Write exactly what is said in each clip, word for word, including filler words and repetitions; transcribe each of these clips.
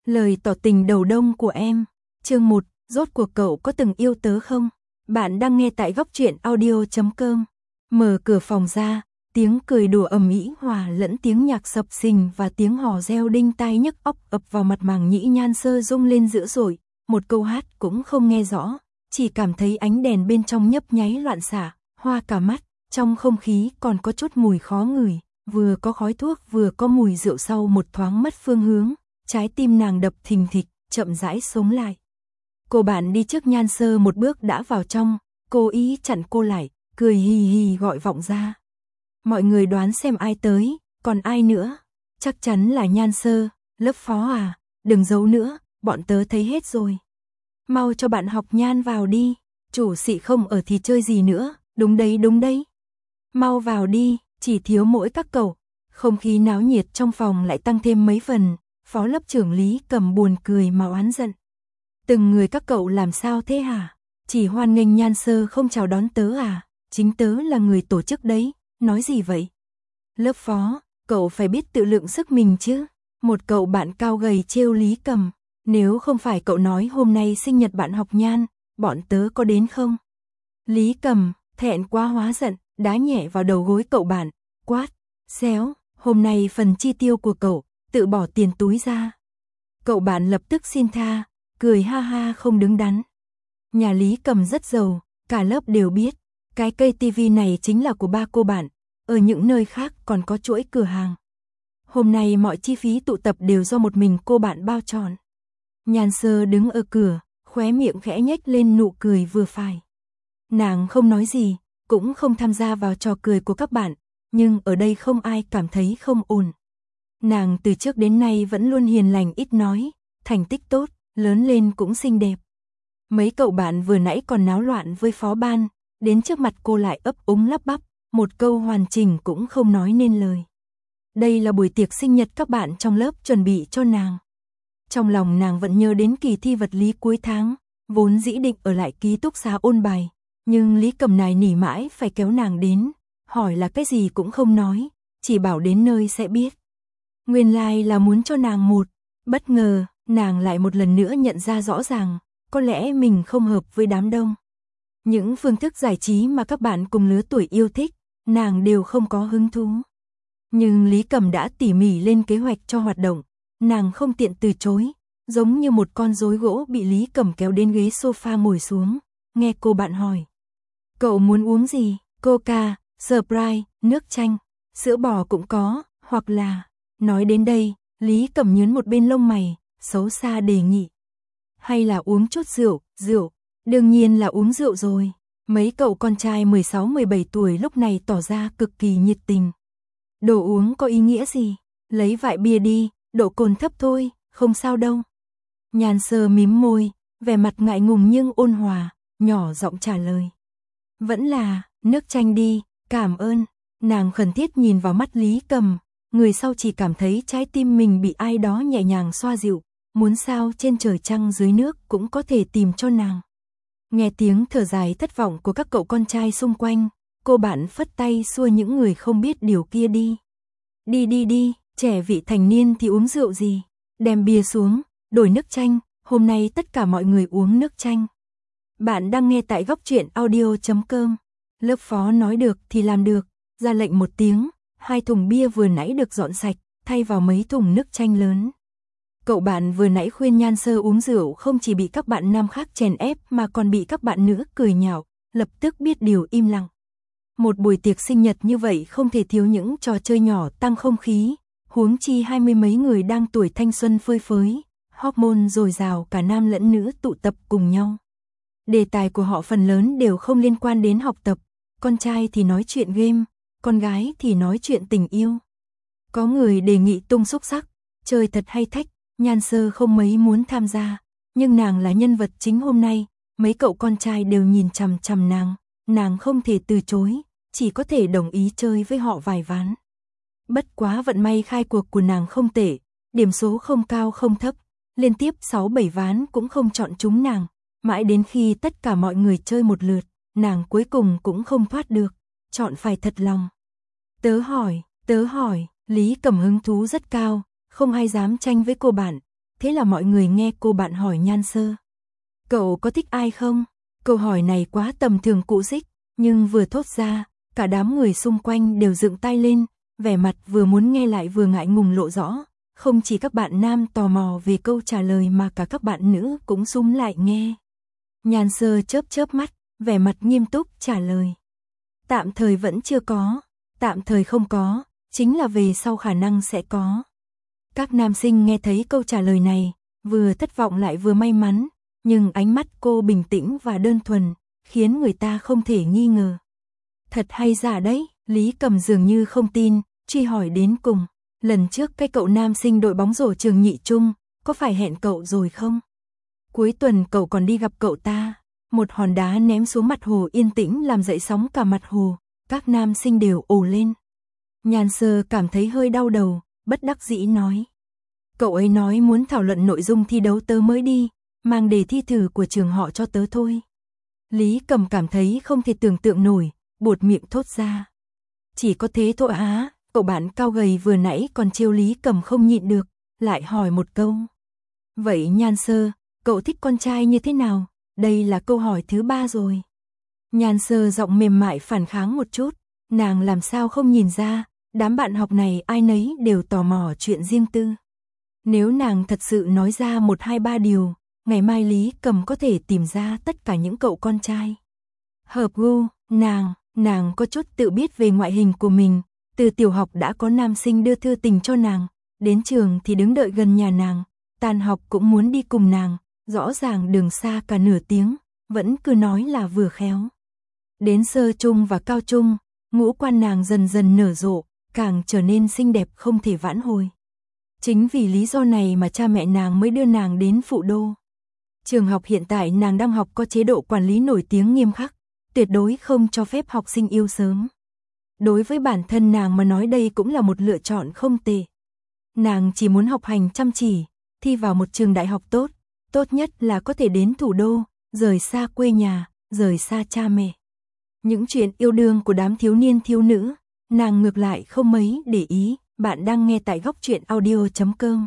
Lời tỏ tình đầu đông của em. Chương một, rốt cuộc cậu có từng yêu tớ không? Bạn đang nghe tại góc truyện audio chấm com. Mở cửa phòng ra, tiếng cười đùa ầm ĩ hòa lẫn tiếng nhạc sập sình và tiếng hò reo đinh tai nhức óc ập vào mặt màng nhĩ Nhan Sơ rung lên dữ dội, một câu hát cũng không nghe rõ, chỉ cảm thấy ánh đèn bên trong nhấp nháy loạn xạ, hoa cả mắt, trong không khí còn có chút mùi khó ngửi, vừa có khói thuốc vừa có mùi rượu. Sau một thoáng mất phương hướng, trái tim nàng đập thình thịch, chậm rãi sống lại. Cô bạn đi trước Nhan Sơ một bước đã vào trong, cố ý chặn cô lại, cười hì hì gọi vọng ra. Mọi người đoán xem ai tới, còn ai nữa? Chắc chắn là Nhan Sơ. Lớp phó à, đừng giấu nữa, bọn tớ thấy hết rồi. Mau cho bạn học Nhan vào đi, chủ xị không ở thì chơi gì nữa, đúng đấy đúng đấy. Mau vào đi, chỉ thiếu mỗi các cậu. Không khí náo nhiệt trong phòng lại tăng thêm mấy phần, phó lớp trưởng Lý Cầm buồn cười mà oán giận. Từng người các cậu làm sao thế hả? Chỉ hoan nghênh Nhan Sơ không chào đón tớ à? Chính tớ là người tổ chức đấy, nói gì vậy? Lớp phó, cậu phải biết tự lượng sức mình chứ. Một cậu bạn cao gầy trêu Lý Cầm, nếu không phải cậu nói hôm nay sinh nhật bạn học Nhan, bọn tớ có đến không? Lý Cầm, thẹn quá hóa giận, đá nhẹ vào đầu gối cậu bạn, quát, xéo, hôm nay phần chi tiêu của cậu, tự bỏ tiền túi ra. Cậu bạn lập tức xin tha, cười ha ha không đứng đắn. Nhà Lý Cầm rất giàu, cả lớp đều biết, cái cây tivi này chính là của ba cô bạn, ở những nơi khác còn có chuỗi cửa hàng. Hôm nay mọi chi phí tụ tập đều do một mình cô bạn bao trọn. Nhan Sơ đứng ở cửa, khóe miệng khẽ nhếch lên nụ cười vừa phải. Nàng không nói gì, cũng không tham gia vào trò cười của các bạn, nhưng ở đây không ai cảm thấy không ổn. Nàng từ trước đến nay vẫn luôn hiền lành ít nói, thành tích tốt, lớn lên cũng xinh đẹp. Mấy cậu bạn vừa nãy còn náo loạn với phó ban, đến trước mặt cô lại ấp úng lắp bắp, một câu hoàn chỉnh cũng không nói nên lời. Đây là buổi tiệc sinh nhật các bạn trong lớp chuẩn bị cho nàng. Trong lòng nàng vẫn nhớ đến kỳ thi vật lý cuối tháng, vốn dĩ định ở lại ký túc xá ôn bài, nhưng Lý Cầm này nỉ mãi phải kéo nàng đến, hỏi là cái gì cũng không nói, chỉ bảo đến nơi sẽ biết. Nguyên lai là muốn cho nàng một, bất ngờ, nàng lại một lần nữa nhận ra rõ ràng, có lẽ mình không hợp với đám đông. Những phương thức giải trí mà các bạn cùng lứa tuổi yêu thích, nàng đều không có hứng thú. Nhưng Lý Cầm đã tỉ mỉ lên kế hoạch cho hoạt động, nàng không tiện từ chối, giống như một con rối gỗ bị Lý Cầm kéo đến ghế sofa ngồi xuống, nghe cô bạn hỏi. Cậu muốn uống gì? Coca, Sprite, nước chanh, sữa bò cũng có, hoặc là... Nói đến đây, Lý Cầm nhướng một bên lông mày, xấu xa đề nghị. Hay là uống chút rượu, rượu, đương nhiên là uống rượu rồi. Mấy cậu con trai mười sáu mười bảy tuổi lúc này tỏ ra cực kỳ nhiệt tình. Đồ uống có ý nghĩa gì? Lấy vại bia đi, độ cồn thấp thôi, không sao đâu. Nhan Sơ mím môi, vẻ mặt ngại ngùng nhưng ôn hòa, nhỏ giọng trả lời. Vẫn là, nước chanh đi, cảm ơn. Nàng khẩn thiết nhìn vào mắt Lý Cầm, người sau chỉ cảm thấy trái tim mình bị ai đó nhẹ nhàng xoa dịu, muốn sao trên trời trăng dưới nước cũng có thể tìm cho nàng. Nghe tiếng thở dài thất vọng của các cậu con trai xung quanh, cô bạn phất tay xua những người không biết điều kia đi. Đi đi đi, trẻ vị thành niên thì uống rượu gì, đem bia xuống, đổi nước chanh, hôm nay tất cả mọi người uống nước chanh. Bạn đang nghe tại góc truyện audio chấm com. Lớp phó nói được thì làm được, ra lệnh một tiếng, hai thùng bia vừa nãy được dọn sạch, thay vào mấy thùng nước chanh lớn. Cậu bạn vừa nãy khuyên Nhan Sơ uống rượu không chỉ bị các bạn nam khác chèn ép mà còn bị các bạn nữ cười nhạo, lập tức biết điều im lặng. Một buổi tiệc sinh nhật như vậy không thể thiếu những trò chơi nhỏ tăng không khí, huống chi hai mươi mấy người đang tuổi thanh xuân phơi phới, hormone dồi dào cả nam lẫn nữ tụ tập cùng nhau. Đề tài của họ phần lớn đều không liên quan đến học tập, con trai thì nói chuyện game, con gái thì nói chuyện tình yêu. Có người đề nghị tung xúc sắc, chơi thật hay thách, Nhan Sơ không mấy muốn tham gia, nhưng nàng là nhân vật chính hôm nay, mấy cậu con trai đều nhìn chằm chằm nàng, nàng không thể từ chối, chỉ có thể đồng ý chơi với họ vài ván. Bất quá vận may khai cuộc của nàng không tệ, điểm số không cao không thấp, liên tiếp sáu bảy ván cũng không chọn trúng nàng, mãi đến khi tất cả mọi người chơi một lượt, nàng cuối cùng cũng không thoát được, chọn phải thật lòng. Tớ hỏi, tớ hỏi, Lý Cầm hứng thú rất cao, không ai dám tranh với cô bạn, thế là mọi người nghe cô bạn hỏi Nhan Sơ. Cậu có thích ai không? Câu hỏi này quá tầm thường cũ xích, nhưng vừa thốt ra, cả đám người xung quanh đều dựng tay lên, vẻ mặt vừa muốn nghe lại vừa ngại ngùng lộ rõ. Không chỉ các bạn nam tò mò về câu trả lời mà cả các bạn nữ cũng súng lại nghe. Nhan Sơ chớp chớp mắt, vẻ mặt nghiêm túc trả lời. Tạm thời vẫn chưa có, tạm thời không có, chính là về sau khả năng sẽ có. Các nam sinh nghe thấy câu trả lời này, vừa thất vọng lại vừa may mắn, nhưng ánh mắt cô bình tĩnh và đơn thuần, khiến người ta không thể nghi ngờ. Thật hay giả đấy, Lý Cầm dường như không tin, truy hỏi đến cùng. Lần trước cái cậu nam sinh đội bóng rổ trường nhị trung, có phải hẹn cậu rồi không? Cuối tuần cậu còn đi gặp cậu ta. Một hòn đá ném xuống mặt hồ yên tĩnh làm dậy sóng cả mặt hồ, các nam sinh đều ồ lên. Nhan Sơ cảm thấy hơi đau đầu, bất đắc dĩ nói. Cậu ấy nói muốn thảo luận nội dung thi đấu tớ mới đi, mang đề thi thử của trường họ cho tớ thôi. Lý Cầm cảm thấy không thể tưởng tượng nổi, buột miệng thốt ra. Chỉ có thế thôi á, cậu bạn cao gầy vừa nãy còn trêu Lý Cầm không nhịn được, lại hỏi một câu. Vậy Nhan Sơ, cậu thích con trai như thế nào? Đây là câu hỏi thứ ba rồi. Nhan Sơ giọng mềm mại phản kháng một chút, nàng làm sao không nhìn ra, đám bạn học này ai nấy đều tò mò chuyện riêng tư. Nếu nàng thật sự nói ra một hai ba điều, ngày mai Lý Cầm có thể tìm ra tất cả những cậu con trai. Hợp gu, nàng, nàng có chút tự biết về ngoại hình của mình, từ tiểu học đã có nam sinh đưa thư tình cho nàng, đến trường thì đứng đợi gần nhà nàng, tan học cũng muốn đi cùng nàng, rõ ràng đường xa cả nửa tiếng, vẫn cứ nói là vừa khéo. Đến sơ trung và cao trung, ngũ quan nàng dần dần nở rộ, càng trở nên xinh đẹp không thể vãn hồi. Chính vì lý do này mà cha mẹ nàng mới đưa nàng đến Phụ Đô. Trường học hiện tại nàng đang học có chế độ quản lý nổi tiếng nghiêm khắc, tuyệt đối không cho phép học sinh yêu sớm. Đối với bản thân nàng mà nói đây cũng là một lựa chọn không tệ. Nàng chỉ muốn học hành chăm chỉ, thi vào một trường đại học tốt, tốt nhất là có thể đến thủ đô, rời xa quê nhà, rời xa cha mẹ. Những chuyện yêu đương của đám thiếu niên thiếu nữ, nàng ngược lại không mấy để ý. Bạn đang nghe tại góc truyện audio chấm com.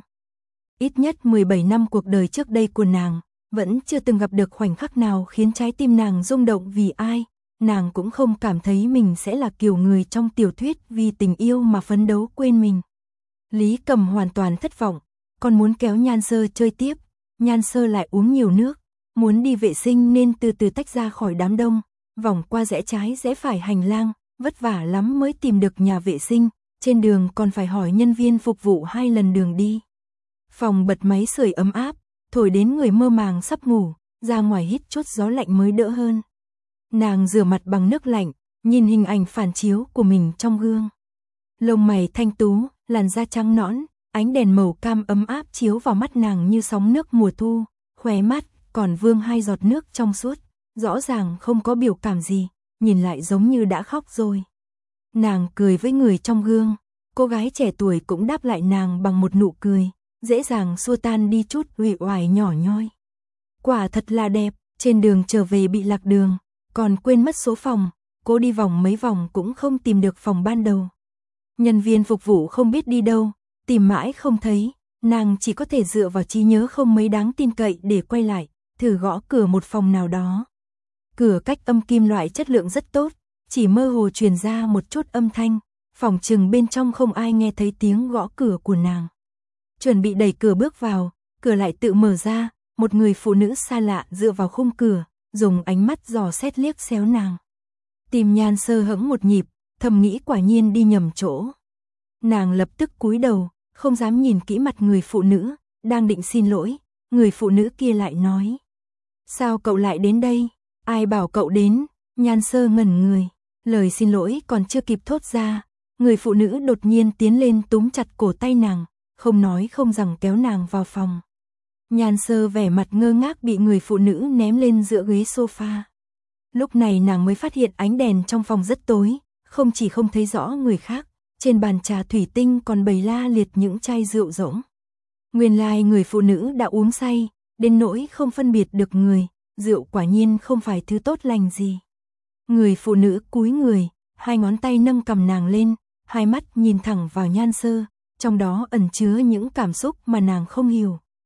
Ít nhất mười bảy năm cuộc đời trước đây của nàng, vẫn chưa từng gặp được khoảnh khắc nào khiến trái tim nàng rung động vì ai. Nàng cũng không cảm thấy mình sẽ là kiểu người trong tiểu thuyết vì tình yêu mà phấn đấu quên mình. Lý Cầm hoàn toàn thất vọng, còn muốn kéo Nhan Sơ chơi tiếp. Nhan Sơ lại uống nhiều nước, muốn đi vệ sinh nên từ từ tách ra khỏi đám đông, vòng qua rẽ trái rẽ phải hành lang, vất vả lắm mới tìm được nhà vệ sinh. Trên đường còn phải hỏi nhân viên phục vụ hai lần đường đi. Phòng bật máy sưởi ấm áp, thổi đến người mơ màng sắp ngủ, ra ngoài hít chút gió lạnh mới đỡ hơn. Nàng rửa mặt bằng nước lạnh, nhìn hình ảnh phản chiếu của mình trong gương. Lông mày thanh tú, làn da trắng nõn, ánh đèn màu cam ấm áp chiếu vào mắt nàng như sóng nước mùa thu, khóe mắt còn vương hai giọt nước trong suốt, rõ ràng không có biểu cảm gì, nhìn lại giống như đã khóc rồi. Nàng cười với người trong gương, cô gái trẻ tuổi cũng đáp lại nàng bằng một nụ cười, dễ dàng xua tan đi chút uể oải nhỏ nhoi. Quả thật là đẹp, trên đường trở về bị lạc đường, còn quên mất số phòng, cô đi vòng mấy vòng cũng không tìm được phòng ban đầu. Nhân viên phục vụ không biết đi đâu, tìm mãi không thấy, nàng chỉ có thể dựa vào trí nhớ không mấy đáng tin cậy để quay lại, thử gõ cửa một phòng nào đó. Cửa cách âm kim loại chất lượng rất tốt, chỉ mơ hồ truyền ra một chút âm thanh, phòng chừng bên trong không ai nghe thấy tiếng gõ cửa của nàng. Chuẩn bị đẩy cửa bước vào, cửa lại tự mở ra, một người phụ nữ xa lạ dựa vào khung cửa, dùng ánh mắt dò xét liếc xéo nàng. Tim Nhan Sơ hững một nhịp, thầm nghĩ quả nhiên đi nhầm chỗ. Nàng lập tức cúi đầu, không dám nhìn kỹ mặt người phụ nữ, đang định xin lỗi, người phụ nữ kia lại nói. Sao cậu lại đến đây? Ai bảo cậu đến? Nhan Sơ ngẩn người, lời xin lỗi còn chưa kịp thốt ra, người phụ nữ đột nhiên tiến lên túm chặt cổ tay nàng, không nói không rằng kéo nàng vào phòng. Nhan Sơ vẻ mặt ngơ ngác bị người phụ nữ ném lên giữa ghế sofa. Lúc này nàng mới phát hiện ánh đèn trong phòng rất tối, không chỉ không thấy rõ người khác, trên bàn trà thủy tinh còn bày la liệt những chai rượu rỗng. Nguyên lai người phụ nữ đã uống say, đến nỗi không phân biệt được người, rượu quả nhiên không phải thứ tốt lành gì. Người phụ nữ cúi người, hai ngón tay nâng cầm nàng lên, hai mắt nhìn thẳng vào Nhan Sơ, trong đó ẩn chứa những cảm xúc mà nàng không hiểu.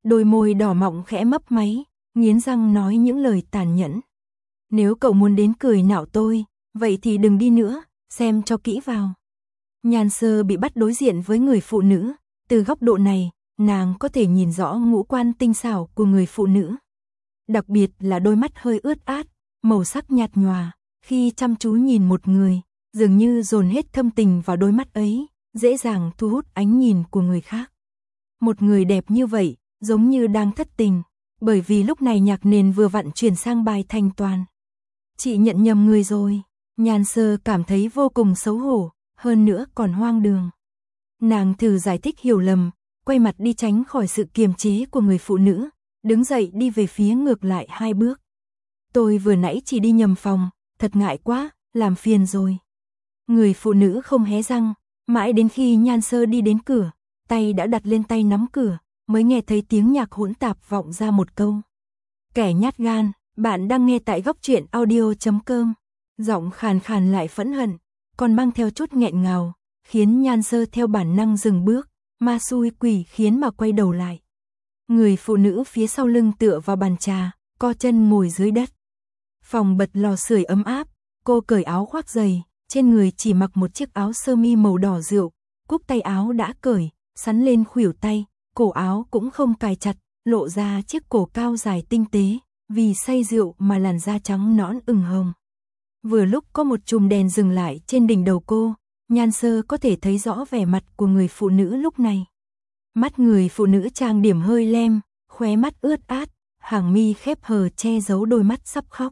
đôi môi đỏ mọng khẽ mấp máy, nghiến răng nói những lời tàn nhẫn. Nếu cậu muốn đến cười nhạo tôi, vậy thì đừng đi nữa, xem cho kỹ vào. Nhan Sơ bị bắt đối diện với người phụ nữ, từ góc độ này, nàng có thể nhìn rõ ngũ quan tinh xảo của người phụ nữ. Đặc biệt là đôi mắt hơi ướt át, màu sắc nhạt nhòa, khi chăm chú nhìn một người, dường như dồn hết thâm tình vào đôi mắt ấy, dễ dàng thu hút ánh nhìn của người khác. Một người đẹp như vậy, giống như đang thất tình, bởi vì lúc này nhạc nền vừa vặn chuyển sang bài thanh toàn. Chị nhận nhầm người rồi, Nhan Sơ cảm thấy vô cùng xấu hổ, hơn nữa còn hoang đường. Nàng thử giải thích hiểu lầm, quay mặt đi tránh khỏi sự kiềm chế của người phụ nữ, đứng dậy đi về phía ngược lại hai bước. Tôi vừa nãy chỉ đi nhầm phòng, thật ngại quá, làm phiền rồi. Người phụ nữ không hé răng, mãi đến khi Nhan Sơ đi đến cửa, tay đã đặt lên tay nắm cửa, mới nghe thấy tiếng nhạc hỗn tạp vọng ra một câu. Kẻ nhát gan, bạn đang nghe tại góc truyện audio chấm com. Giọng khàn khàn lại phẫn hận, còn mang theo chút nghẹn ngào, khiến Nhan Sơ theo bản năng dừng bước, ma xui quỷ khiến mà quay đầu lại. Người phụ nữ phía sau lưng tựa vào bàn trà, co chân ngồi dưới đất. Phòng bật lò sưởi ấm áp, cô cởi áo khoác dày, trên người chỉ mặc một chiếc áo sơ mi màu đỏ rượu, cúc tay áo đã cởi, sắn lên khuỷu tay, cổ áo cũng không cài chặt, lộ ra chiếc cổ cao dài tinh tế, vì say rượu mà làn da trắng nõn ửng hồng. Vừa lúc có một chùm đèn dừng lại trên đỉnh đầu cô, Nhan Sơ có thể thấy rõ vẻ mặt của người phụ nữ lúc này. Mắt người phụ nữ trang điểm hơi lem, khóe mắt ướt át, hàng mi khép hờ che giấu đôi mắt sắp khóc.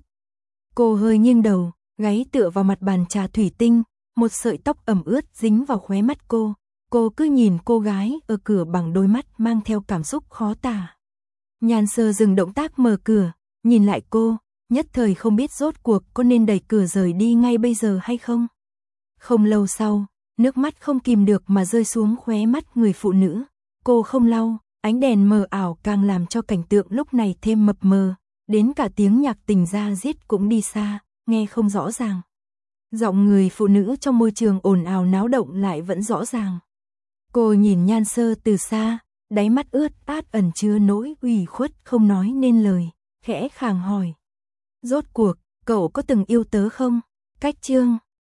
Cô hơi nghiêng đầu, gáy tựa vào mặt bàn trà thủy tinh, một sợi tóc ẩm ướt dính vào khóe mắt cô. Cô cứ nhìn cô gái ở cửa bằng đôi mắt mang theo cảm xúc khó tả. Nhan Sơ dừng động tác mở cửa, nhìn lại cô, nhất thời không biết rốt cuộc có nên đẩy cửa rời đi ngay bây giờ hay không. Không lâu sau, nước mắt không kìm được mà rơi xuống khóe mắt người phụ nữ. Cô không lau, ánh đèn mờ ảo càng làm cho cảnh tượng lúc này thêm mập mờ, đến cả tiếng nhạc tình da diết cũng đi xa, nghe không rõ ràng. Giọng người phụ nữ trong môi trường ồn ào náo động lại vẫn rõ ràng. Cô nhìn Nhan Sơ từ xa, đáy mắt ướt át ẩn chứa nỗi ủy khuất không nói nên lời, khẽ khàng hỏi. Rốt cuộc, cậu có từng yêu tớ không? Cách chương